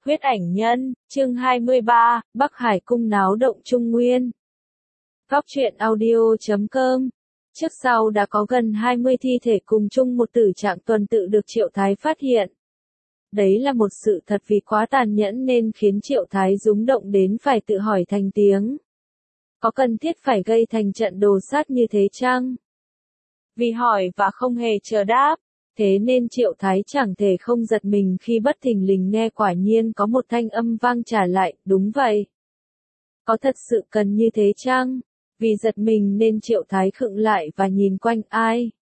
Huyết ảnh nhân, chương 23, Bắc Hải cung náo động Trung Nguyên. Góc truyện audio.com. Trước sau đã có gần 20 thi thể cùng chung một tử trạng tuần tự được Triệu Thái phát hiện. Đấy là một sự thật vì quá tàn nhẫn nên khiến Triệu Thái rúng động đến phải tự hỏi thành tiếng. Có cần thiết phải gây thành trận đồ sát như thế chăng? Vì hỏi và không hề chờ đáp, thế nên Triệu Thái chẳng thể không giật mình khi bất thình lình nghe quả nhiên có một thanh âm vang trả lại, đúng vậy. Có thật sự cần như thế chăng? Vì giật mình nên Triệu Thái khựng lại và nhìn quanh ai.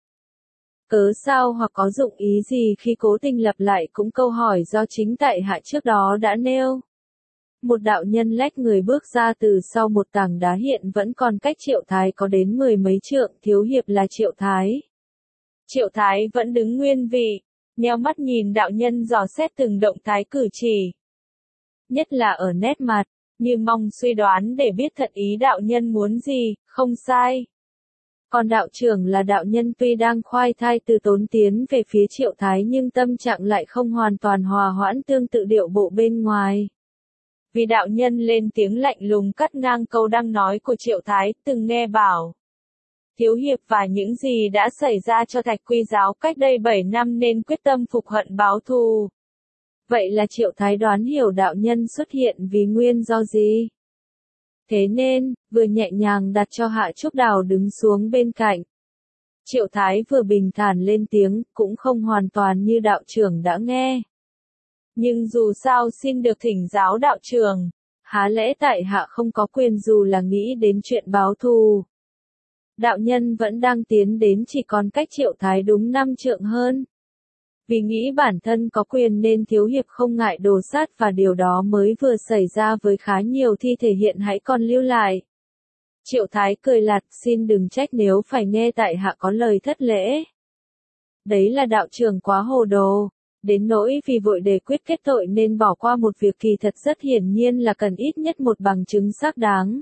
Cớ sao hoặc có dụng ý gì khi cố tình lặp lại cũng câu hỏi do chính tại hạ trước đó đã nêu. Một đạo nhân lách người bước ra từ sau một tảng đá hiện vẫn còn cách Triệu Thái có đến 10 mấy trượng, thiếu hiệp là Triệu Thái. Triệu Thái vẫn đứng nguyên vị, nheo mắt nhìn đạo nhân dò xét từng động thái cử chỉ. Nhất là ở nét mặt, như mong suy đoán để biết thật ý đạo nhân muốn gì, không sai. Còn đạo trưởng là đạo nhân tuy đang khoai thai từ tốn tiến về phía Triệu Thái nhưng tâm trạng lại không hoàn toàn hòa hoãn tương tự điệu bộ bên ngoài. Vì đạo nhân lên tiếng lạnh lùng cắt ngang câu đang nói của Triệu Thái, từng nghe bảo. Thiếu hiệp và những gì đã xảy ra cho Thạch Quy giáo cách đây 7 năm nên quyết tâm phục hận báo thù. Vậy là Triệu Thái đoán hiểu đạo nhân xuất hiện vì nguyên do gì? Thế nên, vừa nhẹ nhàng đặt cho Hạ Trúc Đào đứng xuống bên cạnh. Triệu Thái vừa bình thản lên tiếng, cũng không hoàn toàn như đạo trưởng đã nghe. Nhưng dù sao xin được thỉnh giáo đạo trưởng, há lẽ tại hạ không có quyền dù là nghĩ đến chuyện báo thù. Đạo nhân vẫn đang tiến đến chỉ còn cách Triệu Thái đúng 5 trượng hơn. Vì nghĩ bản thân có quyền nên thiếu hiệp không ngại đồ sát và điều đó mới vừa xảy ra với khá nhiều thi thể hiện hãy còn lưu lại. Triệu Thái cười lạt, xin đừng trách nếu phải nghe tại hạ có lời thất lễ. Đấy là đạo trưởng quá hồ đồ, đến nỗi vì vội để quyết kết tội nên bỏ qua một việc kỳ thật rất hiển nhiên là cần ít nhất một bằng chứng xác đáng.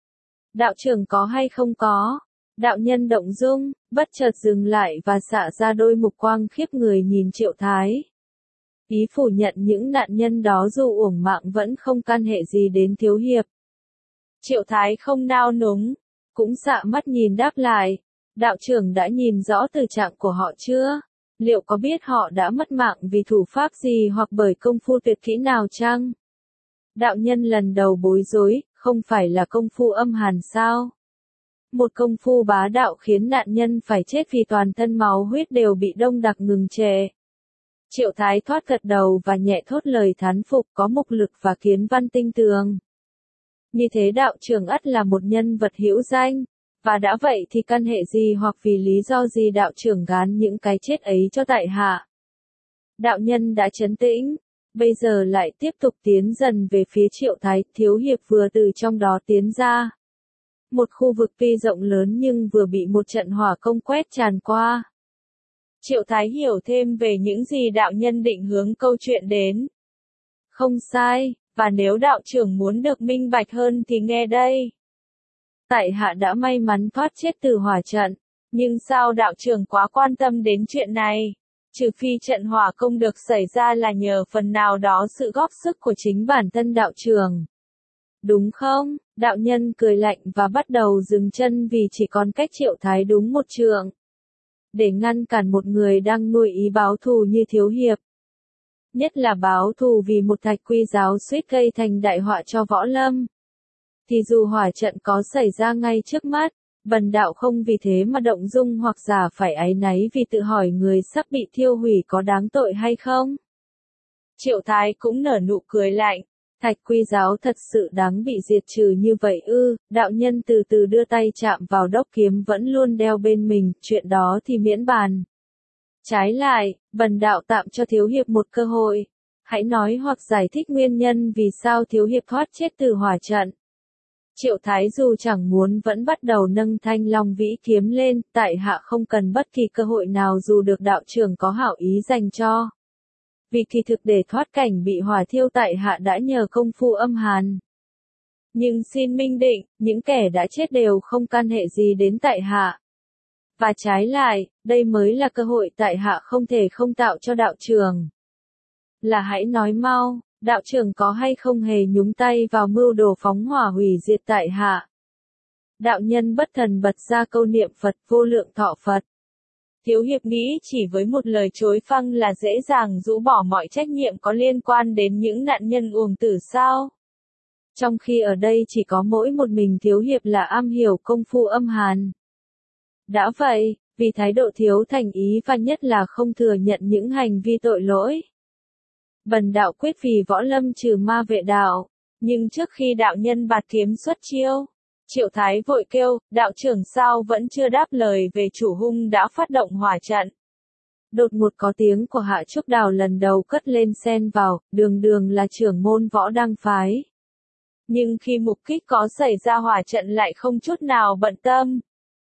Đạo trưởng có hay không có? Đạo nhân động dung, bất chợt dừng lại và xạ ra đôi mục quang khiếp người nhìn Triệu Thái. Ý phủ nhận những nạn nhân đó dù uổng mạng vẫn không can hệ gì đến thiếu hiệp. Triệu Thái không nao núng, cũng xạ mắt nhìn đáp lại. Đạo trưởng đã nhìn rõ từ trạng của họ chưa? Liệu có biết họ đã mất mạng vì thủ pháp gì hoặc bởi công phu tuyệt kỹ nào chăng? Đạo nhân lần đầu bối rối, không phải là công phu âm hàn sao? Một công phu bá đạo khiến nạn nhân phải chết vì toàn thân máu huyết đều bị đông đặc ngừng trệ. Triệu Thái thoát gật đầu và nhẹ thốt lời thán phục, có mục lực và kiến văn tinh tường. Như thế đạo trưởng ắt là một nhân vật hữu danh, và đã vậy thì căn hệ gì hoặc vì lý do gì đạo trưởng gán những cái chết ấy cho tại hạ. Đạo nhân đã trấn tĩnh, bây giờ lại tiếp tục tiến dần về phía Triệu Thái, thiếu hiệp vừa từ trong đó tiến ra. Một khu vực tuy rộng lớn nhưng vừa bị một trận hỏa công quét tràn qua. Triệu Thái hiểu thêm về những gì đạo nhân định hướng câu chuyện đến. Không sai, và nếu đạo trưởng muốn được minh bạch hơn thì nghe đây. Tại hạ đã may mắn thoát chết từ hỏa trận, nhưng sao đạo trưởng quá quan tâm đến chuyện này? Trừ phi trận hỏa công được xảy ra là nhờ phần nào đó sự góp sức của chính bản thân đạo trưởng. Đúng không? Đạo nhân cười lạnh và bắt đầu dừng chân vì chỉ còn cách Triệu Thái đúng một trượng. Để ngăn cản một người đang nuôi ý báo thù như thiếu hiệp. Nhất là báo thù vì một Thạch Quy giáo suýt gây thành đại họa cho võ lâm. Thì dù hỏa trận có xảy ra ngay trước mắt, bần đạo không vì thế mà động dung hoặc giả phải áy náy vì tự hỏi người sắp bị thiêu hủy có đáng tội hay không. Triệu Thái cũng nở nụ cười lạnh. Thạch Quy giáo thật sự đáng bị diệt trừ như vậy ư? Đạo nhân từ từ đưa tay chạm vào đốc kiếm vẫn luôn đeo bên mình, chuyện đó thì miễn bàn. Trái lại, bần đạo tạm cho thiếu hiệp một cơ hội. Hãy nói hoặc giải thích nguyên nhân vì sao thiếu hiệp thoát chết từ hỏa trận. Triệu Thái dù chẳng muốn vẫn bắt đầu nâng thanh long vĩ kiếm lên, tại hạ không cần bất kỳ cơ hội nào dù được đạo trưởng có hảo ý dành cho. Vì kỳ thực để thoát cảnh bị hỏa thiêu tại hạ đã nhờ công phu âm hàn. Nhưng xin minh định, những kẻ đã chết đều không can hệ gì đến tại hạ. Và trái lại, đây mới là cơ hội tại hạ không thể không tạo cho đạo trưởng. Là hãy nói mau, đạo trưởng có hay không hề nhúng tay vào mưu đồ phóng hỏa hủy diệt tại hạ. Đạo nhân bất thần bật ra câu niệm Phật vô lượng thọ Phật. Thiếu hiệp nghĩ chỉ với một lời chối phăng là dễ dàng rũ bỏ mọi trách nhiệm có liên quan đến những nạn nhân uổng tử sao? Trong khi ở đây chỉ có mỗi một mình thiếu hiệp là am hiểu công phu âm hàn. Đã vậy, vì thái độ thiếu thành ý và nhất là không thừa nhận những hành vi tội lỗi, bần đạo quyết vì võ lâm trừ ma vệ đạo, nhưng trước khi đạo nhân bạt kiếm xuất chiêu, Triệu Thái vội kêu, đạo trưởng sao vẫn chưa đáp lời về chủ hung đã phát động hỏa trận. Đột ngột có tiếng của Hạ Trúc Đào lần đầu cất lên xen vào, đường đường là trưởng môn võ đăng phái. Nhưng khi mục kích có xảy ra hỏa trận lại không chút nào bận tâm.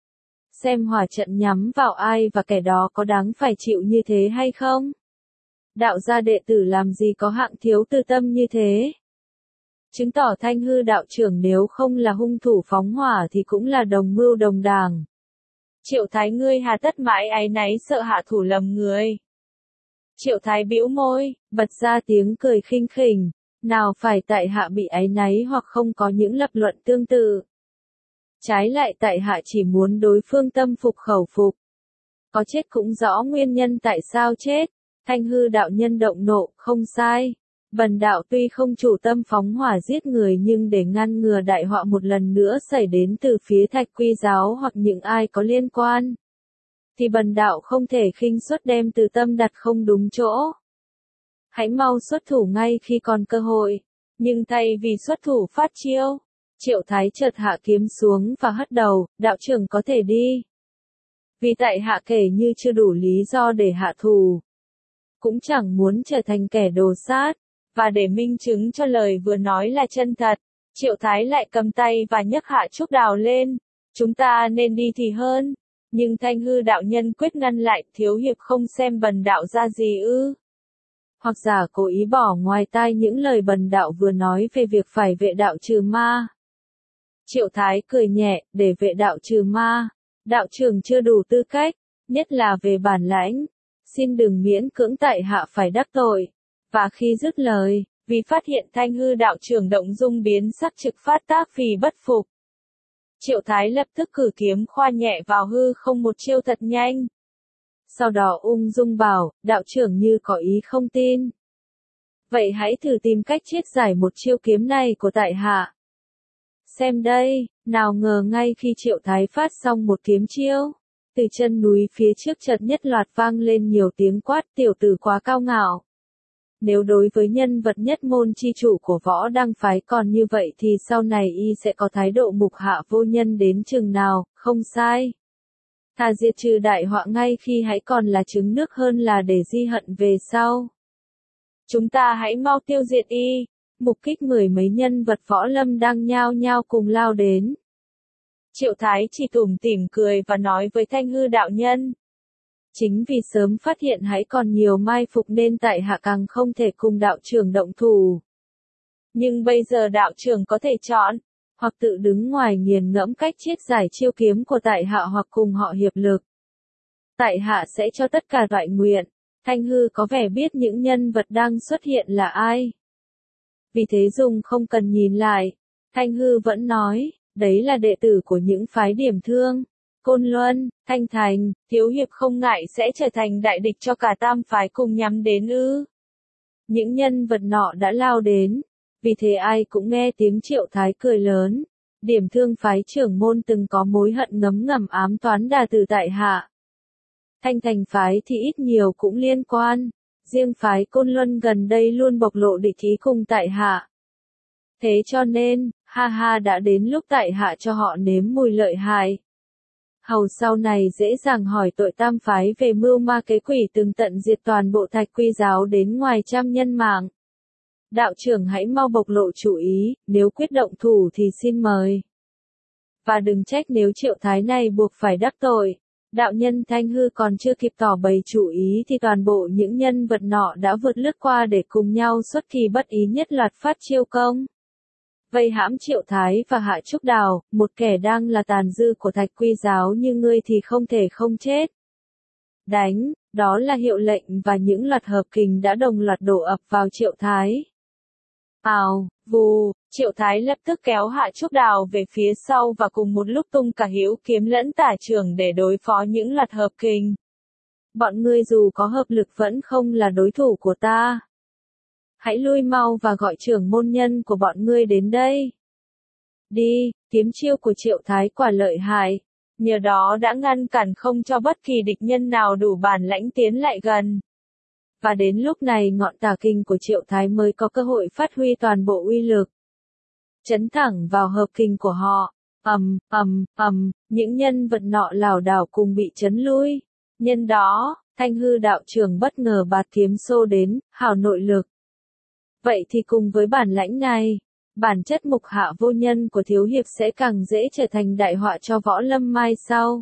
Xem hỏa trận nhắm vào ai và kẻ đó có đáng phải chịu như thế hay không? Đạo gia đệ tử làm gì có hạng thiếu tư tâm như thế? Chứng tỏ Thanh Hư đạo trưởng nếu không là hung thủ phóng hỏa thì cũng là đồng mưu đồng đảng. Triệu Thái ngươi hà tất mãi áy náy sợ hạ thủ lầm người. Triệu Thái bĩu môi, bật ra tiếng cười khinh khỉnh, nào phải tại hạ bị áy náy hoặc không có những lập luận tương tự. Trái lại tại hạ chỉ muốn đối phương tâm phục khẩu phục. Có chết cũng rõ nguyên nhân tại sao chết. Thanh Hư đạo nhân động nộ, không sai. Bần đạo tuy không chủ tâm phóng hỏa giết người nhưng để ngăn ngừa đại họa một lần nữa xảy đến từ phía Thạch Quy giáo hoặc những ai có liên quan, thì bần đạo không thể khinh suất đem từ tâm đặt không đúng chỗ. Hãy mau xuất thủ ngay khi còn cơ hội, nhưng thay vì xuất thủ phát chiêu, Triệu Thái chợt hạ kiếm xuống và hất đầu, đạo trưởng có thể đi. Vì tại hạ kể như chưa đủ lý do để hạ thù, cũng chẳng muốn trở thành kẻ đồ sát. Và để minh chứng cho lời vừa nói là chân thật, Triệu Thái lại cầm tay và nhấc Hạ Trúc Đào lên. Chúng ta nên đi thì hơn. Nhưng Thanh Hư đạo nhân quyết ngăn lại, thiếu hiệp không xem bần đạo ra gì ư? Hoặc giả cố ý bỏ ngoài tai những lời bần đạo vừa nói về việc phải vệ đạo trừ ma. Triệu Thái cười nhẹ, để vệ đạo trừ ma, đạo trưởng chưa đủ tư cách, nhất là về bản lãnh. Xin đừng miễn cưỡng tại hạ phải đắc tội. Và khi dứt lời, vì phát hiện Thanh Hư đạo trưởng động dung biến sắc trực phát tác vì bất phục, Triệu Thái lập tức cử kiếm khoa nhẹ vào hư không một chiêu thật nhanh. Sau đó ung dung bảo, đạo trưởng như có ý không tin. Vậy hãy thử tìm cách triết giải một chiêu kiếm này của tại hạ. Xem đây, nào ngờ ngay khi Triệu Thái phát xong một kiếm chiêu, từ chân núi phía trước chợt nhất loạt vang lên nhiều tiếng quát, tiểu tử quá cao ngạo. Nếu đối với nhân vật nhất môn chi chủ của võ đăng phái còn như vậy thì sau này y sẽ có thái độ mục hạ vô nhân đến chừng nào, không sai. Thà diệt trừ đại họa ngay khi hãy còn là trứng nước hơn là để di hận về sau. Chúng ta hãy mau tiêu diệt y. Mục kích mười mấy nhân vật võ lâm đang nhao nhao cùng lao đến. Triệu Thái chỉ tủm tỉm cười và nói với Thanh Hư đạo nhân. Chính vì sớm phát hiện hãy còn nhiều mai phục nên tại hạ càng không thể cùng đạo trưởng động thủ. Nhưng bây giờ đạo trưởng có thể chọn, hoặc tự đứng ngoài nghiền ngẫm cách triết giải chiêu kiếm của tại hạ hoặc cùng họ hiệp lực. Tại hạ sẽ cho tất cả toại nguyện. Thanh Hư có vẻ biết những nhân vật đang xuất hiện là ai. Vì thế dùng không cần nhìn lại, Thanh Hư vẫn nói, đấy là đệ tử của những phái Điểm Thương, Côn Luân, Thanh Thành, thiếu hiệp không ngại sẽ trở thành đại địch cho cả tam phái cùng nhắm đến ư. Những nhân vật nọ đã lao đến, vì thế ai cũng nghe tiếng Triệu Thái cười lớn. Điểm Thương phái trưởng môn từng có mối hận ngấm ngầm ám toán đà từ tại hạ. Thanh Thành phái thì ít nhiều cũng liên quan, riêng phái Côn Luân gần đây luôn bộc lộ địch ý cùng tại hạ. Thế cho nên, ha ha đã đến lúc tại hạ cho họ nếm mùi lợi hại. Hầu sau này dễ dàng hỏi tội tam phái về mưu ma kế quỷ từng tận diệt toàn bộ Thạch Quy giáo đến ngoài trăm nhân mạng. Đạo trưởng hãy mau bộc lộ chủ ý, nếu quyết động thủ thì xin mời. Và đừng trách nếu Triệu Thái này buộc phải đắc tội. Đạo nhân Thanh Hư còn chưa kịp tỏ bày chủ ý thì toàn bộ những nhân vật nọ đã vượt lướt qua để cùng nhau xuất kỳ bất ý nhất loạt phát chiêu công. Vây hãm Triệu Thái và Hạ Trúc Đào, một kẻ đang là tàn dư của Thạch Quy giáo như ngươi thì không thể không chết. Đánh, đó là hiệu lệnh và những loạt hợp kình đã đồng loạt đổ ập vào Triệu Thái. ào, vù, Triệu Thái lập tức kéo Hạ Trúc Đào về phía sau và cùng một lúc tung cả hữu kiếm lẫn tả chưởng để đối phó những loạt hợp kình. Bọn ngươi dù có hợp lực vẫn không là đối thủ của ta. Hãy lui mau và gọi trưởng môn nhân của bọn ngươi đến đây. Đi, kiếm chiêu của Triệu Thái quả lợi hại. Nhờ đó đã ngăn cản không cho bất kỳ địch nhân nào đủ bản lãnh tiến lại gần. Và đến lúc này ngọn tà kinh của Triệu Thái mới có cơ hội phát huy toàn bộ uy lực. Chấn thẳng vào hợp kình của họ, những nhân vật nọ lảo đảo cùng bị chấn lui. Nhân đó, Thanh Hư đạo trưởng bất ngờ bạt kiếm xô đến, hào nội lực. Vậy thì cùng với bản lãnh này, bản chất mục hạ vô nhân của thiếu hiệp sẽ càng dễ trở thành đại họa cho võ lâm mai sau.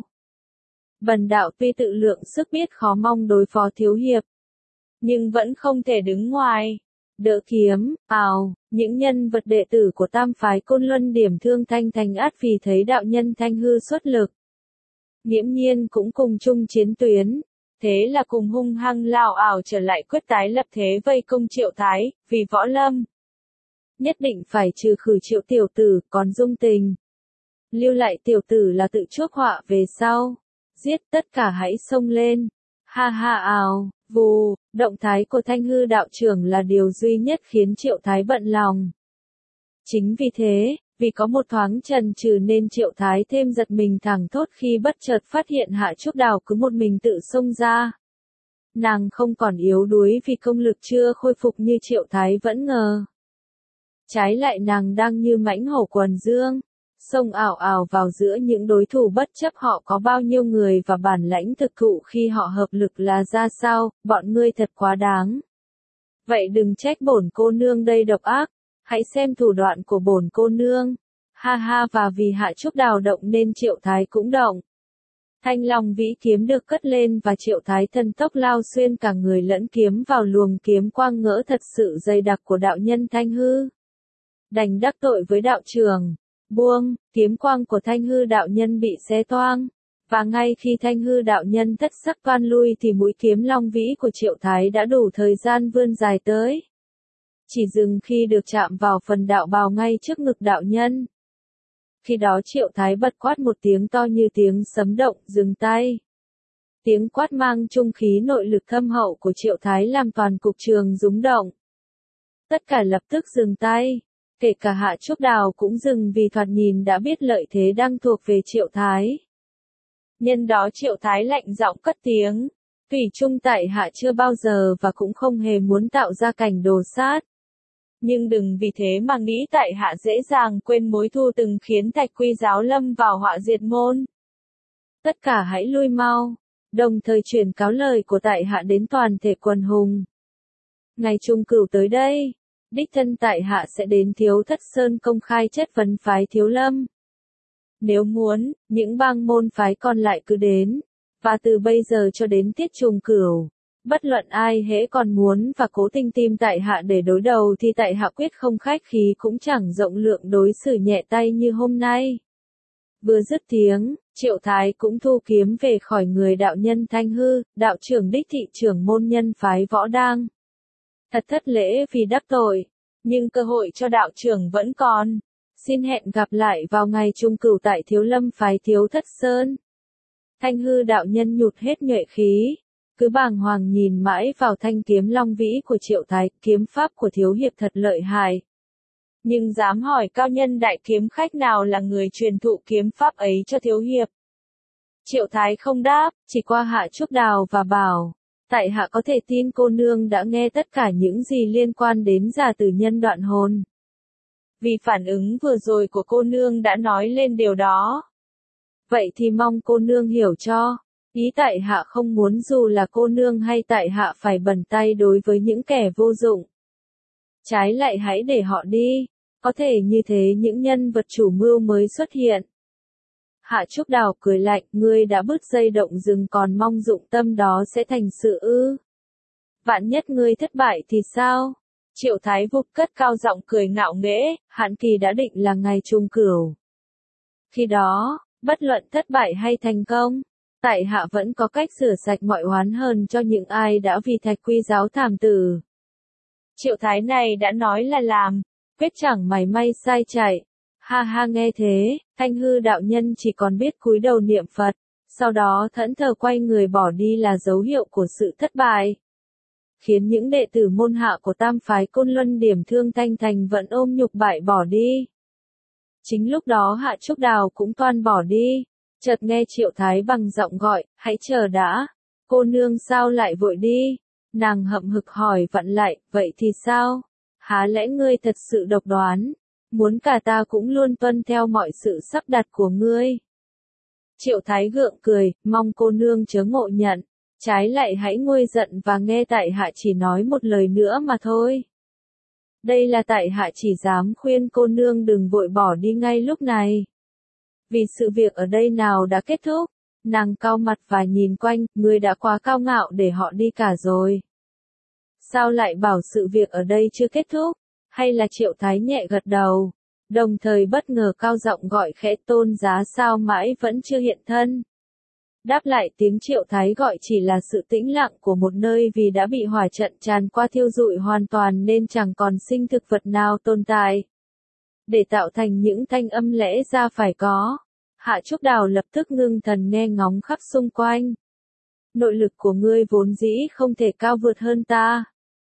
Bần đạo tuy tự lượng sức biết khó mong đối phó thiếu hiệp, nhưng vẫn không thể đứng ngoài. Đỡ kiếm, những nhân vật đệ tử của tam phái Côn Luân điểm thương Thanh Thành át vì thấy đạo nhân Thanh Hư xuất lực. Nghiễm nhiên cũng cùng chung chiến tuyến, thế là cùng hung hăng lao ảo trở lại quyết tái lập thế vây công Triệu Thái, vì võ lâm. Nhất định phải trừ khử Triệu tiểu tử, còn dung tình. Lưu lại tiểu tử là tự chuốc họa về sau. Giết tất cả hãy xông lên. Ha ha vù, động thái của Thanh Hư đạo trưởng là điều duy nhất khiến Triệu Thái bận lòng. Chính vì thế, vì có một thoáng chần chừ nên Triệu Thái thêm giật mình thảng thốt khi bất chợt phát hiện Hạ Trúc Đào cứ một mình tự xông ra. Nàng không còn yếu đuối vì công lực chưa khôi phục như Triệu Thái vẫn ngờ. Trái lại nàng đang như mãnh hổ quần dương, xông ảo ảo vào giữa những đối thủ bất chấp họ có bao nhiêu người và bản lãnh thực thụ khi họ hợp lực là ra sao, bọn ngươi thật quá đáng. Vậy đừng trách bổn cô nương đây độc ác, hãy xem thủ đoạn của bổn cô nương. Ha ha, và vì Hạ Trúc Đào động nên Triệu Thái cũng động. Thanh Long vĩ kiếm được cất lên và Triệu Thái thần tốc lao xuyên cả người lẫn kiếm vào luồng kiếm quang ngỡ thật sự dày đặc của đạo nhân Thanh Hư. Đành đắc tội với đạo trưởng. Buông, kiếm quang của Thanh Hư đạo nhân bị xé toang. Và ngay khi Thanh Hư đạo nhân thất sắc toan lui thì mũi kiếm long vĩ của Triệu Thái đã đủ thời gian vươn dài tới. Chỉ dừng khi được chạm vào phần đạo bào ngay trước ngực đạo nhân. Khi đó Triệu Thái bật quát một tiếng to như tiếng sấm động, dừng tay. Tiếng quát mang trung khí nội lực thâm hậu của Triệu Thái làm toàn cục trường rúng động. Tất cả lập tức dừng tay. Kể cả Hạ Trúc Đào cũng dừng vì thoạt nhìn đã biết lợi thế đang thuộc về Triệu Thái. Nhân đó Triệu Thái lạnh giọng cất tiếng. Thủy chung tại hạ chưa bao giờ và cũng không hề muốn tạo ra cảnh đồ sát. Nhưng đừng vì thế mà nghĩ tại hạ dễ dàng quên mối thù từng khiến Thạch Quy giáo lâm vào họa diệt môn. Tất cả hãy lui mau, đồng thời truyền cáo lời của tại hạ đến toàn thể quần hùng. Ngày Trung Cửu tới đây, đích thân tại hạ sẽ đến Thiếu Thất Sơn công khai chất vấn phái Thiếu Lâm. Nếu muốn, những bang môn phái còn lại cứ đến, và từ bây giờ cho đến tiết Trung Cửu, bất luận ai hễ còn muốn và cố tình tìm tại hạ để đối đầu thì tại hạ quyết không khách khí cũng chẳng rộng lượng đối xử nhẹ tay như hôm nay. Vừa dứt tiếng, Triệu Thái cũng thu kiếm về khỏi người đạo nhân Thanh Hư, đạo trưởng đích thị trưởng môn nhân phái Võ Đang. Thật thất lễ vì đắc tội, nhưng cơ hội cho đạo trưởng vẫn còn. Xin hẹn gặp lại vào ngày Trung Cửu tại Thiếu Lâm phái Thiếu Thất Sơn. Thanh Hư đạo nhân nhụt hết nhuệ khí, cứ bàng hoàng nhìn mãi vào thanh kiếm long vĩ của Triệu Thái, kiếm pháp của thiếu hiệp thật lợi hại. Nhưng dám hỏi cao nhân đại kiếm khách nào là người truyền thụ kiếm pháp ấy cho thiếu hiệp? Triệu Thái không đáp, chỉ qua Hạ Trúc Đào và bảo, tại hạ có thể tin cô nương đã nghe tất cả những gì liên quan đến Già Tử Nhân đoạn hồn. Vì phản ứng vừa rồi của cô nương đã nói lên điều đó. Vậy thì mong cô nương hiểu cho, ý tại hạ không muốn dù là cô nương hay tại hạ phải bẩn tay đối với những kẻ vô dụng. Trái lại hãy để họ đi, có thể như thế những nhân vật chủ mưu mới xuất hiện. Hạ Trúc Đào cười lạnh, ngươi đã bứt dây động rừng còn mong dụng tâm đó sẽ thành sự ư? Vạn nhất ngươi thất bại thì sao? Triệu Thái vụt cất cao giọng cười ngạo nghễ, hạn kỳ đã định là ngày Trung Cửu. Khi đó, bất luận thất bại hay thành công, tại hạ vẫn có cách rửa sạch mọi oán hờn cho những ai đã vì Thạch Quy giáo thảm tử. Triệu Thái này đã nói là làm, quyết chẳng mảy may sai chạy. Ha ha, nghe thế, Thanh Hư đạo nhân chỉ còn biết cúi đầu niệm Phật, sau đó thẫn thờ quay người bỏ đi là dấu hiệu của sự thất bại. Khiến những đệ tử môn hạ của tam phái Côn Luân Điểm Thương Thanh Thành vẫn ôm nhục bại bỏ đi. Chính lúc đó Hạ Trúc Đào cũng toan bỏ đi, chợt nghe Triệu Thái bằng giọng gọi, hãy chờ đã, cô nương sao lại vội đi? Nàng hậm hực hỏi vặn lại, vậy thì sao? Há lẽ ngươi thật sự độc đoán, muốn cả ta cũng luôn tuân theo mọi sự sắp đặt của ngươi? Triệu Thái gượng cười, mong cô nương chớ ngộ nhận, trái lại hãy nguôi giận và nghe tại hạ chỉ nói một lời nữa mà thôi. Đây là tại hạ chỉ dám khuyên cô nương đừng vội bỏ đi ngay lúc này. Vì sự việc ở đây nào đã kết thúc, nàng cau mặt và nhìn quanh, ngươi đã quá cao ngạo để họ đi cả rồi. Sao lại bảo sự việc ở đây chưa kết thúc? Hay là Triệu Thái nhẹ gật đầu, đồng thời bất ngờ cao giọng gọi khẽ, Tôn Giá sao mãi vẫn chưa hiện thân? Đáp lại tiếng Triệu Thái gọi chỉ là sự tĩnh lặng của một nơi, vì đã bị hỏa trận tràn qua thiêu rụi hoàn toàn nên chẳng còn sinh thực vật nào tồn tại. Để tạo thành những thanh âm lẽ ra phải có, Hạ Trúc Đào lập tức ngưng thần nghe ngóng khắp xung quanh. Nội lực của ngươi vốn dĩ không thể cao vượt hơn ta.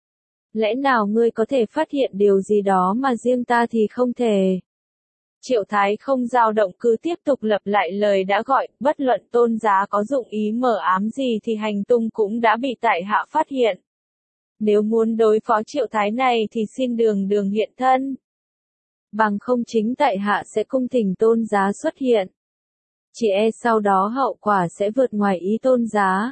Lẽ nào ngươi có thể phát hiện điều gì đó mà riêng ta thì không thể? Triệu Thái không dao động cứ tiếp tục lặp lại lời đã gọi, bất luận Tôn Giá có dụng ý mờ ám gì thì hành tung cũng đã bị tại hạ phát hiện. Nếu muốn đối phó Triệu Thái này thì xin đường hiện thân. Bằng không chính tại hạ sẽ cung thỉnh Tôn Giá xuất hiện. Chỉ e sau đó hậu quả sẽ vượt ngoài ý Tôn Giá.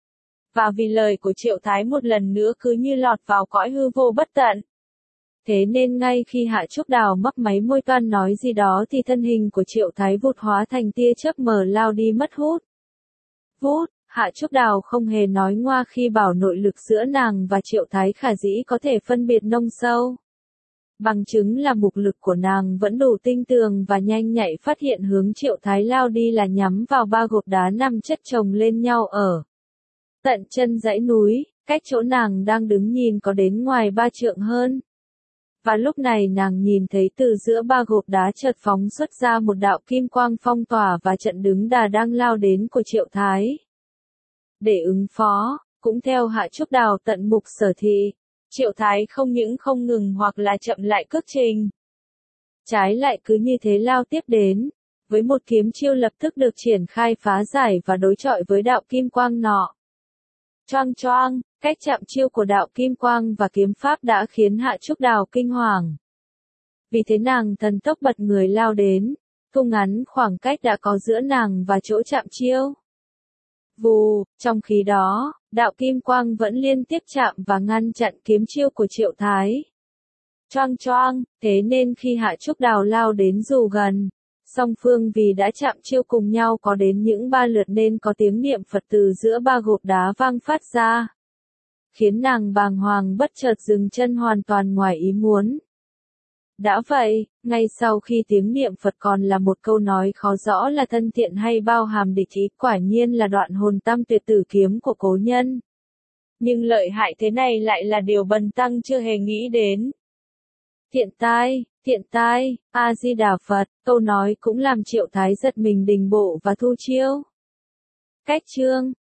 Và vì lời của Triệu Thái một lần nữa cứ như lọt vào cõi hư vô bất tận. Thế nên ngay khi Hạ Trúc Đào mấp máy môi toan nói gì đó thì thân hình của Triệu Thái vụt hóa thành tia chớp mờ lao đi mất hút. Vút, Hạ Trúc Đào không hề nói ngoa khi bảo nội lực giữa nàng và Triệu Thái khả dĩ có thể phân biệt nông sâu. Bằng chứng là mục lực của nàng vẫn đủ tinh tường và nhanh nhạy phát hiện hướng Triệu Thái lao đi là nhắm vào ba gộp đá nằm chất chồng lên nhau ở tận chân dãy núi, cách chỗ nàng đang đứng nhìn có đến ngoài 3 trượng hơn. Và lúc này nàng nhìn thấy từ giữa ba gộp đá chợt phóng xuất ra một đạo kim quang phong tỏa và trận đứng đà đang lao đến của Triệu Thái. Để ứng phó, cũng theo Hạ Trúc Đào tận mục sở thị, Triệu Thái không những không ngừng hoặc là chậm lại cước trình. Trái lại cứ như thế lao tiếp đến, với một kiếm chiêu lập tức được triển khai phá giải và đối chọi với đạo kim quang nọ. Choang choang, cách chạm chiêu của đạo kim quang và kiếm pháp đã khiến Hạ Trúc Đào kinh hoàng. Vì thế nàng thần tốc bật người lao đến, thu ngắn khoảng cách đã có giữa nàng và chỗ chạm chiêu. Vù, trong khi đó, đạo kim quang vẫn liên tiếp chạm và ngăn chặn kiếm chiêu của Triệu Thái. Choang choang, thế nên khi Hạ Trúc Đào lao đến dù gần, song phương vì đã chạm chiêu cùng nhau có đến những 3 lượt nên có tiếng niệm Phật từ giữa ba gộp đá vang phát ra. Khiến nàng bàng hoàng bất chợt dừng chân hoàn toàn ngoài ý muốn. Đã vậy, ngay sau khi tiếng niệm Phật còn là một câu nói khó rõ là thân thiện hay bao hàm địch ý, quả nhiên là đoạn hồn tam tuyệt tử kiếm của cố nhân. Nhưng lợi hại thế này lại là điều Bần Tăng chưa hề nghĩ đến. Thiện tai, A-di-đà Phật, câu nói cũng làm Triệu Thái giật mình đình bộ và thu chiêu. Cách chương